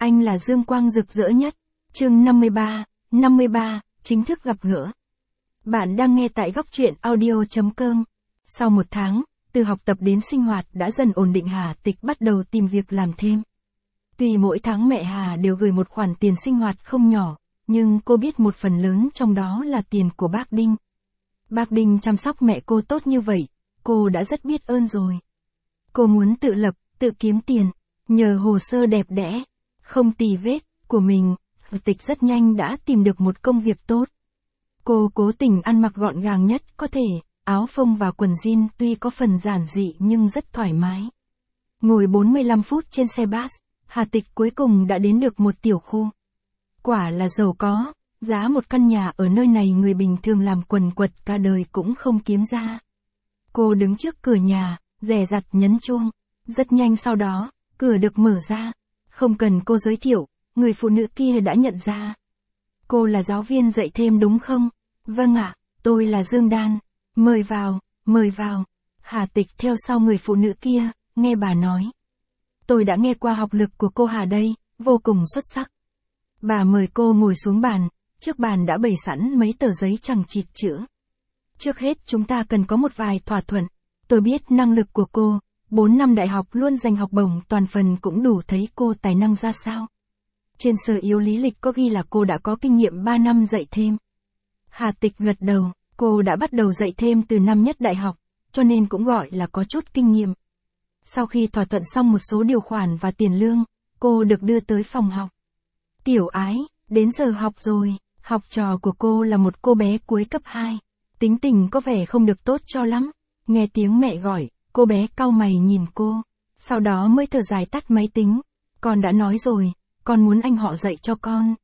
Anh là dương quang rực rỡ nhất. Chương 53, chính thức gặp gỡ. Bạn đang nghe tại góc truyện audio.com. Sau một tháng, từ học tập đến sinh hoạt đã dần ổn định, Hà Tịch bắt đầu tìm việc làm thêm. Tuy mỗi tháng mẹ Hà đều gửi một khoản tiền sinh hoạt không nhỏ, nhưng cô biết một phần lớn trong đó là tiền của bác Đinh. Bác Đinh chăm sóc mẹ cô tốt như vậy, cô đã rất biết ơn rồi. Cô muốn tự lập, tự kiếm tiền, nhờ hồ sơ đẹp đẽ, không tì vết của mình, Hà Tịch rất nhanh đã tìm được một công việc tốt. Cô cố tình ăn mặc gọn gàng nhất có thể, áo phông và quần jean tuy có phần giản dị nhưng rất thoải mái. Ngồi 45 phút trên xe bus, Hà Tịch cuối cùng đã đến được một tiểu khu. Quả là giàu có, giá một căn nhà ở nơi này người bình thường làm quần quật cả đời cũng không kiếm ra. Cô đứng trước cửa nhà, dè dặt nhấn chuông. Rất nhanh sau đó, cửa được mở ra. Không cần cô giới thiệu, người phụ nữ kia đã nhận ra. Cô là giáo viên dạy thêm đúng không? Vâng ạ, tôi là Dương Đan. Mời vào, mời vào. Hà Tịch theo sau người phụ nữ kia, nghe bà nói. Tôi đã nghe qua học lực của cô Hà đây, vô cùng xuất sắc. Bà mời cô ngồi xuống bàn, trước bàn đã bày sẵn mấy tờ giấy chằng chịt chữ. Trước hết chúng ta cần có một vài thỏa thuận. Tôi biết năng lực của cô, 4 năm đại học luôn giành học bổng toàn phần cũng đủ thấy cô tài năng ra sao. Trên sở yếu lý lịch có ghi là cô đã có kinh nghiệm 3 năm dạy thêm. Hà Tịch gật đầu, cô đã bắt đầu dạy thêm từ năm nhất đại học, cho nên cũng gọi là có chút kinh nghiệm. Sau khi thỏa thuận xong một số điều khoản và tiền lương, cô được đưa tới phòng học. Tiểu Ái, đến giờ học rồi. Học trò của cô là một cô bé cuối cấp 2. Tính tình có vẻ không được tốt cho lắm. Nghe tiếng mẹ gọi, cô bé cau mày nhìn cô. Sau đó mới thở dài tắt máy tính. Con đã nói rồi, con muốn anh họ dạy cho con.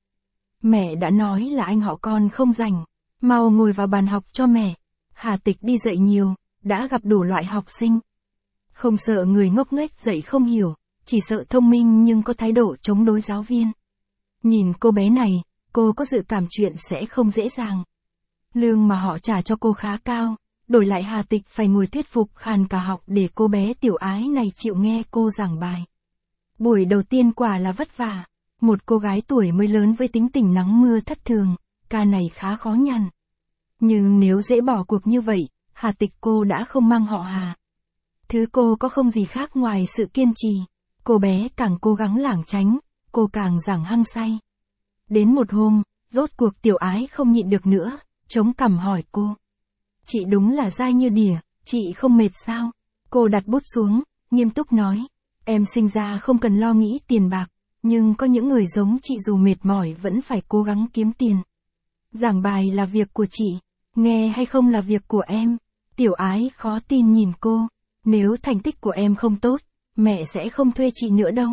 Mẹ đã nói là anh họ con không rảnh. Mau ngồi vào bàn học cho mẹ. Hà Tịch đi dạy nhiều, đã gặp đủ loại học sinh. Không sợ người ngốc nghếch dạy không hiểu, chỉ sợ thông minh nhưng có thái độ chống đối giáo viên. Nhìn cô bé này, cô có dự cảm chuyện sẽ không dễ dàng. Lương mà họ trả cho cô khá cao, đổi lại Hà Tịch phải ngồi thuyết phục khàn cả học để cô bé Tiểu Ái này chịu nghe cô giảng bài. Buổi đầu tiên quả là vất vả, một cô gái tuổi mới lớn với tính tình nắng mưa thất thường, ca này khá khó nhằn. Nhưng nếu dễ bỏ cuộc như vậy, Hà Tịch cô đã không mang họ Hà. Thứ cô có không gì khác ngoài sự kiên trì, cô bé càng cố gắng lảng tránh, cô càng giảng hăng say. Đến một hôm, rốt cuộc Tiểu Ái không nhịn được nữa, chống cằm hỏi cô. Chị đúng là dai như đỉa, chị không mệt sao? Cô đặt bút xuống, nghiêm túc nói. Em sinh ra không cần lo nghĩ tiền bạc, nhưng có những người giống chị dù mệt mỏi vẫn phải cố gắng kiếm tiền. Giảng bài là việc của chị, nghe hay không là việc của em. Tiểu Ái khó tin nhìn cô. Nếu thành tích của em không tốt, mẹ sẽ không thuê chị nữa đâu.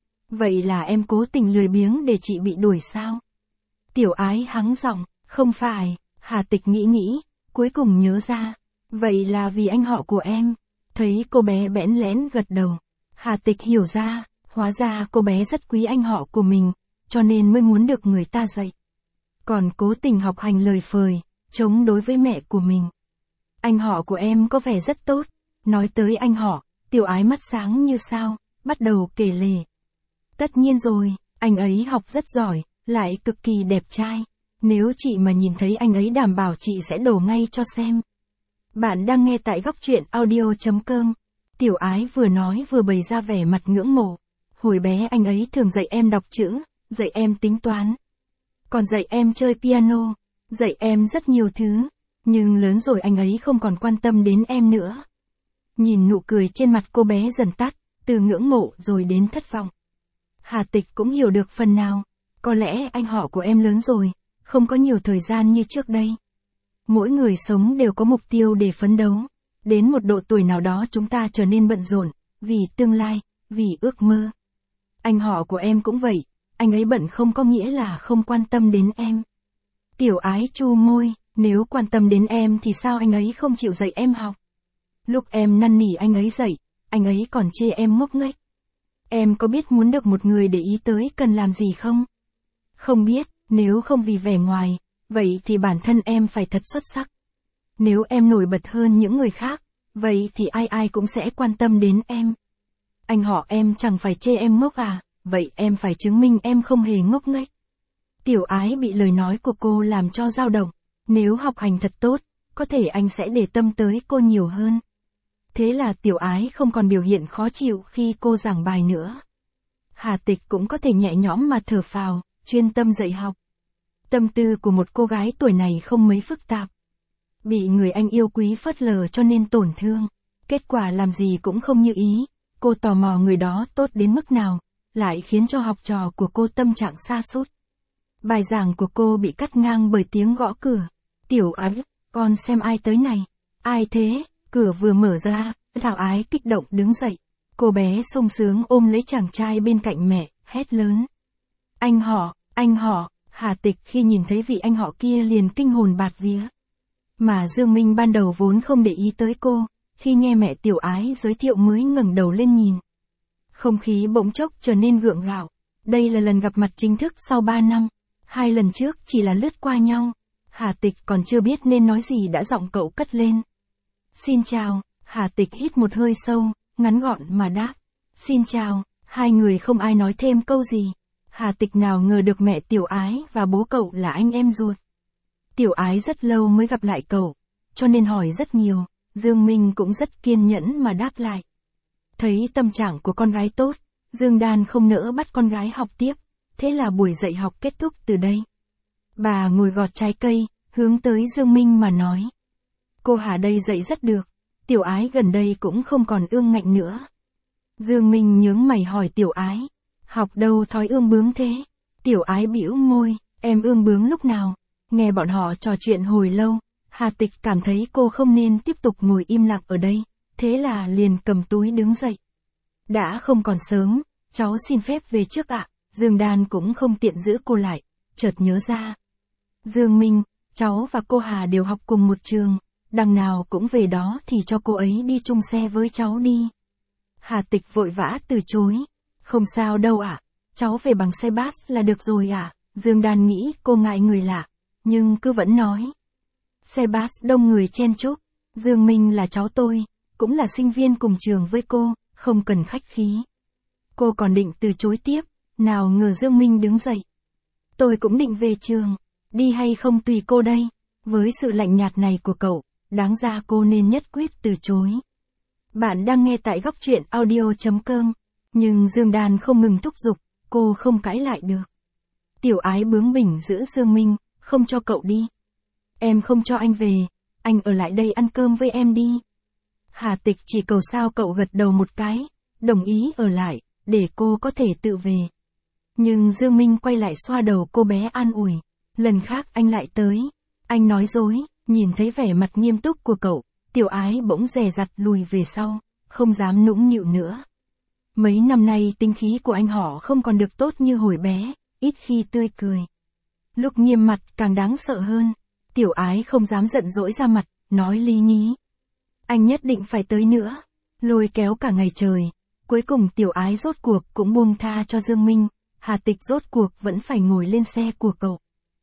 Vậy là em cố tình lười biếng để chị bị đuổi sao? Tiểu Ái hắng giọng, không phải. Hà Tịch nghĩ, cuối cùng nhớ ra. Vậy là vì anh họ của em. Thấy cô bé bẽn lẽn gật đầu. Hà Tịch hiểu ra, hóa ra cô bé rất quý anh họ của mình, cho nên mới muốn được người ta dạy. Còn cố tình học hành lời phời, chống đối với mẹ của mình. Anh họ của em có vẻ rất tốt. Nói tới anh họ, Tiểu Ái mắt sáng như sao, bắt đầu kể lể. Tất nhiên rồi, anh ấy học rất giỏi, lại cực kỳ đẹp trai. Nếu chị mà nhìn thấy anh ấy đảm bảo chị sẽ đổ ngay cho xem. Bạn đang nghe tại góc truyện audio.com. Tiểu Ái vừa nói vừa bày ra vẻ mặt ngưỡng mộ. Hồi bé anh ấy thường dạy em đọc chữ, dạy em tính toán. Còn dạy em chơi piano, dạy em rất nhiều thứ. Nhưng lớn rồi anh ấy không còn quan tâm đến em nữa. Nhìn nụ cười trên mặt cô bé dần tắt, từ ngưỡng mộ rồi đến thất vọng. Hà Tịch cũng hiểu được phần nào. Có lẽ anh họ của em lớn rồi, không có nhiều thời gian như trước đây. Mỗi người sống đều có mục tiêu để phấn đấu. Đến một độ tuổi nào đó chúng ta trở nên bận rộn, vì tương lai, vì ước mơ. Anh họ của em cũng vậy, anh ấy bận không có nghĩa là không quan tâm đến em. Tiểu Ái chu môi, nếu quan tâm đến em thì sao anh ấy không chịu dạy em học? Lúc em năn nỉ anh ấy dạy, anh ấy còn chê em ngốc nghếch. Em có biết muốn được một người để ý tới cần làm gì không? Không biết, nếu không vì vẻ ngoài, vậy thì bản thân em phải thật xuất sắc. Nếu em nổi bật hơn những người khác, vậy thì ai ai cũng sẽ quan tâm đến em. Anh họ em chẳng phải chê em ngốc à, vậy em phải chứng minh em không hề ngốc nghếch. Tiểu Ái bị lời nói của cô làm cho dao động, nếu học hành thật tốt, có thể anh sẽ để tâm tới cô nhiều hơn. Thế là Tiểu Ái không còn biểu hiện khó chịu khi cô giảng bài nữa. Hà Tịch cũng có thể nhẹ nhõm mà thở phào, chuyên tâm dạy học. Tâm tư của một cô gái tuổi này không mấy phức tạp. Bị người anh yêu quý phớt lờ cho nên tổn thương. Kết quả làm gì cũng không như ý. Cô tò mò người đó tốt đến mức nào, lại khiến cho học trò của cô tâm trạng sa sút. Bài giảng của cô bị cắt ngang bởi tiếng gõ cửa. Tiểu Ái, con xem ai tới này. Ai thế? Cửa vừa mở ra, Thảo Ái kích động đứng dậy. Cô bé sung sướng ôm lấy chàng trai bên cạnh mẹ, hét lớn. Anh họ, Hà Tịch khi nhìn thấy vị anh họ kia liền kinh hồn bạt vía. Mà Dương Minh ban đầu vốn không để ý tới cô, khi nghe mẹ Tiểu Ái giới thiệu mới ngẩng đầu lên nhìn. Không khí bỗng chốc trở nên gượng gạo. Đây là lần gặp mặt chính thức sau 3 năm. 2 lần trước chỉ là lướt qua nhau. Hà Tịch còn chưa biết nên nói gì đã giọng cậu cất lên. Xin chào, Hà Tịch hít một hơi sâu, ngắn gọn mà đáp. Xin chào, hai người không ai nói thêm câu gì. Hà Tịch nào ngờ được mẹ Tiểu Ái và bố cậu là anh em ruột. Tiểu Ái rất lâu mới gặp lại cậu, cho nên hỏi rất nhiều, Dương Minh cũng rất kiên nhẫn mà đáp lại. Thấy tâm trạng của con gái tốt, Dương Đan không nỡ bắt con gái học tiếp, thế là buổi dạy học kết thúc từ đây. Bà ngồi gọt trái cây, hướng tới Dương Minh mà nói. Cô Hà đây dạy rất được, Tiểu Ái gần đây cũng không còn ương ngạnh nữa. Dương Minh nhướng mày hỏi Tiểu Ái, học đâu thói ương bướng thế? Tiểu Ái bĩu môi, em ương bướng lúc nào? Nghe bọn họ trò chuyện hồi lâu, Hà Tịch cảm thấy cô không nên tiếp tục ngồi im lặng ở đây, thế là liền cầm túi đứng dậy. Đã không còn sớm, cháu xin phép về trước ạ. Dương Đan cũng không tiện giữ cô lại, chợt nhớ ra. Dương Minh, cháu và cô Hà đều học cùng một trường, đằng nào cũng về đó thì cho cô ấy đi chung xe với cháu đi. Hà Tịch vội vã từ chối. Không sao đâu ạ, cháu về bằng xe bus là được rồi ạ. Dương Đan nghĩ cô ngại người lạ, nhưng cứ vẫn nói. Xe bus đông người chen chúc, Dương Minh là cháu tôi, cũng là sinh viên cùng trường với cô, không cần khách khí. Cô còn định từ chối tiếp, nào ngờ Dương Minh đứng dậy. Tôi cũng định về trường, đi hay không tùy cô đây. Với sự lạnh nhạt này của cậu, đáng ra cô nên nhất quyết từ chối. Bạn đang nghe tại góc truyện audio.com, nhưng Dương Đan không ngừng thúc giục, cô không cãi lại được. Tiểu Ái bướng bỉnh giữ Dương Minh, không cho cậu đi. Em không cho anh về, anh ở lại đây ăn cơm với em đi. Hà Tịch chỉ cầu sao cậu gật đầu một cái, đồng ý ở lại, để cô có thể tự về. Nhưng Dương Minh quay lại xoa đầu cô bé an ủi. Lần khác anh lại tới. Anh nói dối, nhìn thấy vẻ mặt nghiêm túc của cậu, Tiểu Ái bỗng dè dặt lùi về sau, không dám nũng nịu nữa. Mấy năm nay tính khí của anh họ không còn được tốt như hồi bé, ít khi tươi cười. Lúc nghiêm mặt càng đáng sợ hơn. Tiểu Ái không dám giận dỗi ra mặt, nói lý nhí. Anh nhất định phải tới nữa. Lôi kéo cả ngày trời. Cuối cùng Tiểu Ái rốt cuộc cũng buông tha cho Dương Minh. Hà Tịch rốt cuộc vẫn phải ngồi lên xe của cậu.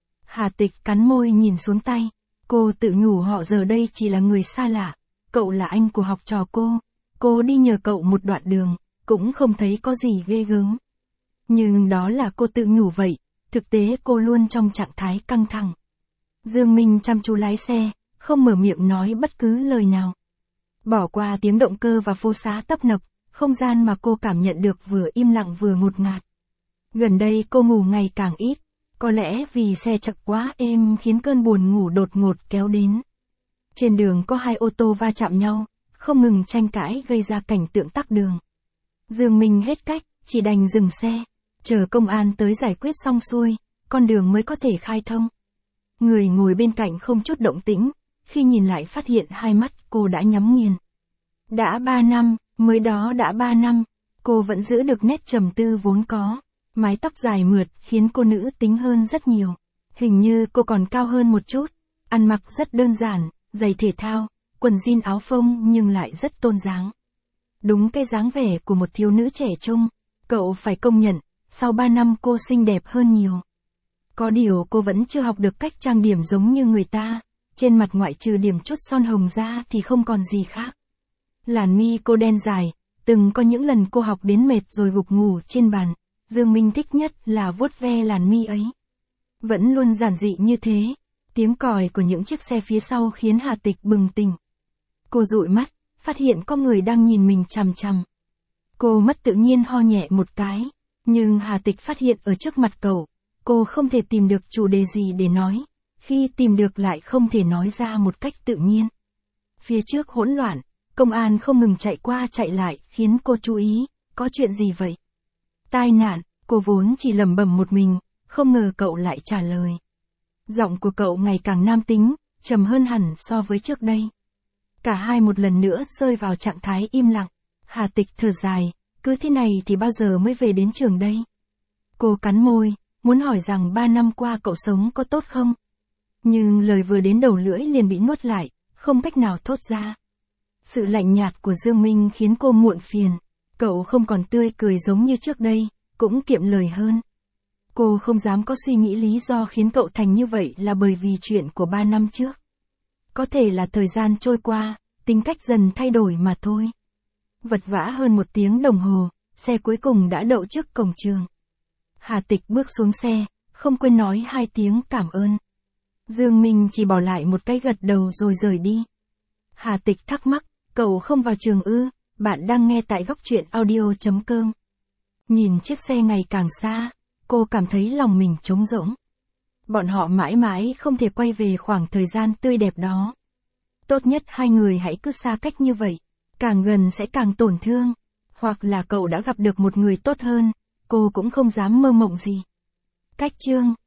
Hà Tịch cắn môi nhìn xuống tay. Cô tự nhủ họ giờ đây chỉ là người xa lạ. Cậu là anh của học trò cô. Cô đi nhờ cậu một đoạn đường, cũng không thấy có gì ghê gớm. Nhưng đó là cô tự nhủ vậy. Thực tế cô luôn trong trạng thái căng thẳng. Dương Minh chăm chú lái xe, không mở miệng nói bất cứ lời nào. Bỏ qua tiếng động cơ và phố xá tấp nập, không gian mà cô cảm nhận được vừa im lặng vừa ngột ngạt. Gần đây cô ngủ ngày càng ít, có lẽ vì xe chậm quá êm khiến cơn buồn ngủ đột ngột kéo đến. Trên đường có 2 ô tô va chạm nhau, không ngừng tranh cãi gây ra cảnh tượng tắc đường. Dương Minh hết cách, chỉ đành dừng xe, chờ công an tới giải quyết xong xuôi, con đường mới có thể khai thông. Người ngồi bên cạnh không chút động tĩnh, khi nhìn lại phát hiện hai mắt cô đã nhắm nghiền. Đã 3 năm, mới đó đã 3 năm, cô vẫn giữ được nét trầm tư vốn có. Mái tóc dài mượt khiến cô nữ tính hơn rất nhiều. Hình như cô còn cao hơn một chút. Ăn mặc rất đơn giản, giày thể thao, quần jean áo phông nhưng lại rất tôn dáng. Đúng cái dáng vẻ của một thiếu nữ trẻ trung. Cậu phải công nhận, sau 3 năm cô xinh đẹp hơn nhiều. Có điều cô vẫn chưa học được cách trang điểm giống như người ta. Trên mặt ngoại trừ điểm chút son hồng ra thì không còn gì khác. Làn mi cô đen dài, từng có những lần cô học đến mệt rồi gục ngủ trên bàn. Dương Minh thích nhất là vuốt ve làn mi ấy. Vẫn luôn giản dị như thế, tiếng còi của những chiếc xe phía sau khiến Hà Tịch bừng tỉnh. Cô dụi mắt, phát hiện có người đang nhìn mình chằm chằm. Cô mất tự nhiên ho nhẹ một cái, nhưng Hà Tịch phát hiện ở trước mặt cậu, cô không thể tìm được chủ đề gì để nói, khi tìm được lại không thể nói ra một cách tự nhiên. Phía trước hỗn loạn, công an không ngừng chạy qua chạy lại khiến cô chú ý, có chuyện gì vậy? Tai nạn, cô vốn chỉ lẩm bẩm một mình, không ngờ cậu lại trả lời. Giọng của cậu ngày càng nam tính, trầm hơn hẳn so với trước đây. Cả hai một lần nữa rơi vào trạng thái im lặng. Hà Tịch thở dài, cứ thế này thì bao giờ mới về đến trường đây? Cô cắn môi, muốn hỏi rằng 3 năm qua cậu sống có tốt không? Nhưng lời vừa đến đầu lưỡi liền bị nuốt lại, không cách nào thốt ra. Sự lạnh nhạt của Dương Minh khiến cô muộn phiền. Cậu không còn tươi cười giống như trước đây, cũng kiệm lời hơn. Cô không dám có suy nghĩ lý do khiến cậu thành như vậy là bởi vì chuyện của 3 năm trước. Có thể là thời gian trôi qua, tính cách dần thay đổi mà thôi. Vật vã hơn 1 tiếng đồng hồ, xe cuối cùng đã đậu trước cổng trường. Hà Tịch bước xuống xe, không quên nói 2 tiếng cảm ơn. Dương Minh chỉ bỏ lại một cái gật đầu rồi rời đi. Hà Tịch thắc mắc, cậu không vào trường ư? Bạn đang nghe tại góc truyện audio.com. Nhìn chiếc xe ngày càng xa, cô cảm thấy lòng mình trống rỗng. Bọn họ mãi mãi không thể quay về khoảng thời gian tươi đẹp đó. Tốt nhất hai người hãy cứ xa cách như vậy, càng gần sẽ càng tổn thương. Hoặc là cậu đã gặp được một người tốt hơn, cô cũng không dám mơ mộng gì. Cách chương